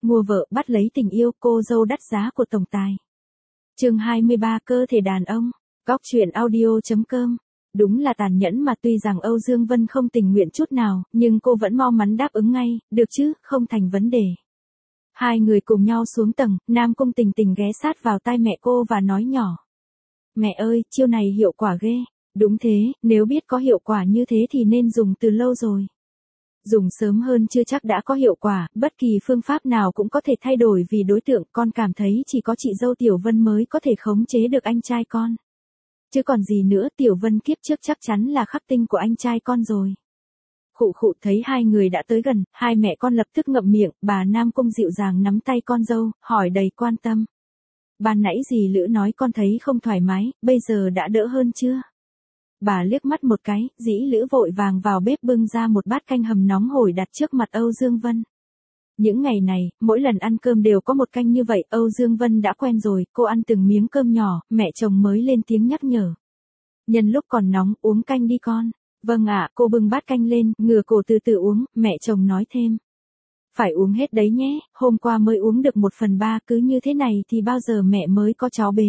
mua vợ bắt lấy tình yêu, cô dâu đắt giá của tổng tài. Chương 23 cơ thể đàn ông. Góc truyện audio.com. Đúng là tàn nhẫn mà, tuy rằng Âu Dương Vân không tình nguyện chút nào, nhưng cô vẫn mau mắn đáp ứng ngay, được chứ, không thành vấn đề. Hai người cùng nhau xuống tầng, Nam Cung Tình Tình ghé sát vào tai mẹ cô và nói nhỏ. Mẹ ơi, chiêu này hiệu quả ghê. Đúng thế, nếu biết có hiệu quả như thế thì nên dùng từ lâu rồi. Dùng sớm hơn chưa chắc đã có hiệu quả, bất kỳ phương pháp nào cũng có thể thay đổi vì đối tượng, con cảm thấy chỉ có chị dâu Tiểu Vân mới có thể khống chế được anh trai con. Chứ còn gì nữa, Tiểu Vân kiếp trước chắc chắn là khắc tinh của anh trai con rồi. Khụ khụ, thấy hai người đã tới gần, hai mẹ con lập tức ngậm miệng, bà Nam Cung dịu dàng nắm tay con dâu, hỏi đầy quan tâm. Ban nãy dì Lữ nói con thấy không thoải mái, bây giờ đã đỡ hơn chưa? Bà liếc mắt một cái, dĩ Lữ vội vàng vào bếp bưng ra một bát canh hầm nóng hổi đặt trước mặt Âu Dương Vân. Những ngày này, mỗi lần ăn cơm đều có một canh như vậy, Âu Dương Vân đã quen rồi, cô ăn từng miếng cơm nhỏ, mẹ chồng mới lên tiếng nhắc nhở. Nhân lúc còn nóng, uống canh đi con. Vâng ạ, cô bưng bát canh lên, ngửa cổ từ từ uống, mẹ chồng nói thêm. Phải uống hết đấy nhé, hôm qua mới uống được 1/3, cứ như thế này thì bao giờ mẹ mới có cháu bế.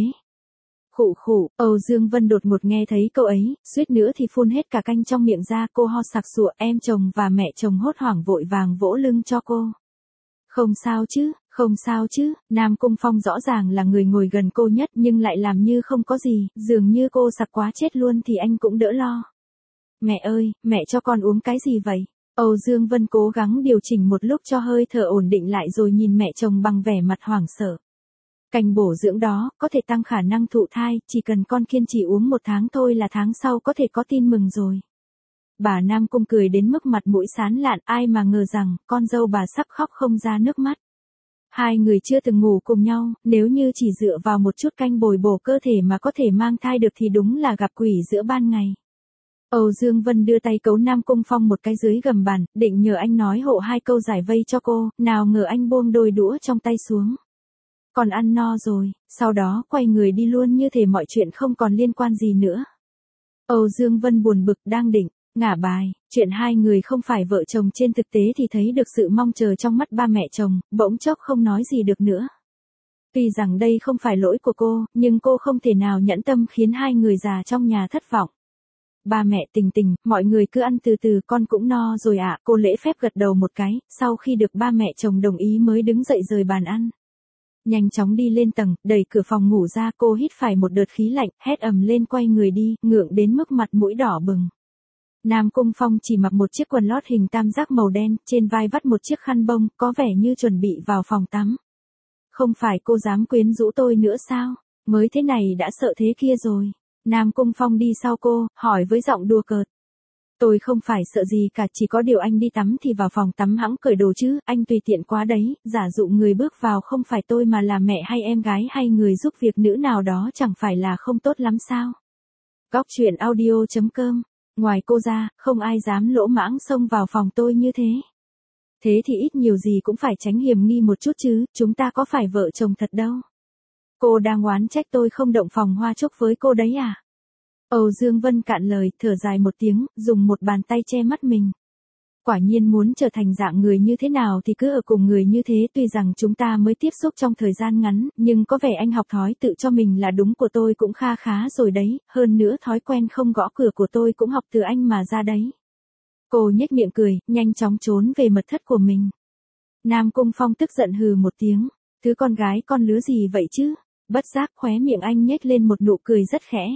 Khụ khụ, Âu Dương Vân đột ngột nghe thấy câu ấy, suýt nữa thì phun hết cả canh trong miệng ra, cô ho sặc sụa, em chồng và mẹ chồng hốt hoảng vội vàng vỗ lưng cho cô. Không sao chứ, không sao chứ, Nam Cung Phong rõ ràng là người ngồi gần cô nhất nhưng lại làm như không có gì, dường như cô sặc quá chết luôn thì anh cũng đỡ lo. Mẹ ơi, mẹ cho con uống cái gì vậy? Âu Dương Vân cố gắng điều chỉnh một lúc cho hơi thở ổn định lại rồi nhìn mẹ chồng bằng vẻ mặt hoảng sợ. Canh bổ dưỡng đó, có thể tăng khả năng thụ thai, chỉ cần con kiên trì uống 1 tháng thôi là tháng sau có thể có tin mừng rồi. Bà Nam Cung cười đến mức mặt mũi sán lạn, ai mà ngờ rằng, con dâu bà sắp khóc không ra nước mắt. Hai người chưa từng ngủ cùng nhau, nếu như chỉ dựa vào một chút canh bồi bổ cơ thể mà có thể mang thai được thì đúng là gặp quỷ giữa ban ngày. Âu Dương Vân đưa tay cấu Nam Cung Phong một cái dưới gầm bàn, định nhờ anh nói hộ 2 câu giải vây cho cô, nào ngờ anh buông đôi đũa trong tay xuống. Còn ăn no rồi, sau đó quay người đi luôn như thể mọi chuyện không còn liên quan gì nữa. Âu Dương Vân buồn bực đang định ngả bài, chuyện hai người không phải vợ chồng trên thực tế thì thấy được sự mong chờ trong mắt ba mẹ chồng, bỗng chốc không nói gì được nữa. Tuy rằng đây không phải lỗi của cô, nhưng cô không thể nào nhẫn tâm khiến hai người già trong nhà thất vọng. Ba mẹ Tình Tình, mọi người cứ ăn từ từ, con cũng no rồi ạ, cô lễ phép gật đầu một cái, sau khi được ba mẹ chồng đồng ý mới đứng dậy rời bàn ăn. Nhanh chóng đi lên tầng, đẩy cửa phòng ngủ ra, cô hít phải một đợt khí lạnh, hét ầm lên quay người đi, ngượng đến mức mặt mũi đỏ bừng. Nam Cung Phong chỉ mặc một chiếc quần lót hình tam giác màu đen, trên vai vắt một chiếc khăn bông, có vẻ như chuẩn bị vào phòng tắm. Không phải cô dám quyến rũ tôi nữa sao? Mới thế này đã sợ thế kia rồi. Nam Cung Phong đi sau cô, hỏi với giọng đùa cợt. Tôi không phải sợ gì cả, chỉ có điều anh đi tắm thì vào phòng tắm hẵng cởi đồ chứ, anh tùy tiện quá đấy, giả dụ người bước vào không phải tôi mà là mẹ hay em gái hay người giúp việc nữ nào đó chẳng phải là không tốt lắm sao? Góc truyện audio.com. Ngoài cô ra, không ai dám lỗ mãng xông vào phòng tôi như thế. Thế thì ít nhiều gì cũng phải tránh hiểm nghi một chút chứ, chúng ta có phải vợ chồng thật đâu. Cô đang oán trách tôi không động phòng hoa chúc với cô đấy à? Âu Dương Vân cạn lời, thở dài một tiếng, dùng một bàn tay che mắt mình. Quả nhiên muốn trở thành dạng người như thế nào thì cứ ở cùng người như thế, tuy rằng chúng ta mới tiếp xúc trong thời gian ngắn, nhưng có vẻ anh học thói tự cho mình là đúng của tôi cũng kha khá rồi đấy, hơn nữa thói quen không gõ cửa của tôi cũng học từ anh mà ra đấy. Cô nhếch miệng cười, nhanh chóng trốn về mật thất của mình. Nam Cung Phong tức giận hừ một tiếng, thứ con gái con lứa gì vậy chứ? Bất giác khóe miệng anh nhếch lên một nụ cười rất khẽ.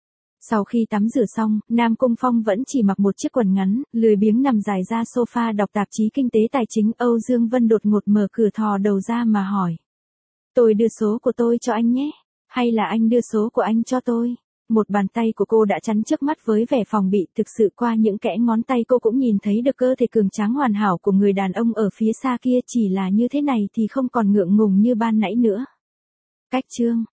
Sau khi tắm rửa xong, Nam Cung Phong vẫn chỉ mặc một chiếc quần ngắn, lười biếng nằm dài ra sofa đọc tạp chí kinh tế tài chính. Âu Dương Vân đột ngột mở cửa thò đầu ra mà hỏi. Tôi đưa số của tôi cho anh nhé, hay là anh đưa số của anh cho tôi? Một bàn tay của cô đã chắn trước mắt với vẻ phòng bị, thực sự qua những kẽ ngón tay cô cũng nhìn thấy được cơ thể cường tráng hoàn hảo của người đàn ông ở phía xa kia, chỉ là như thế này thì không còn ngượng ngùng như ban nãy nữa. Cách chương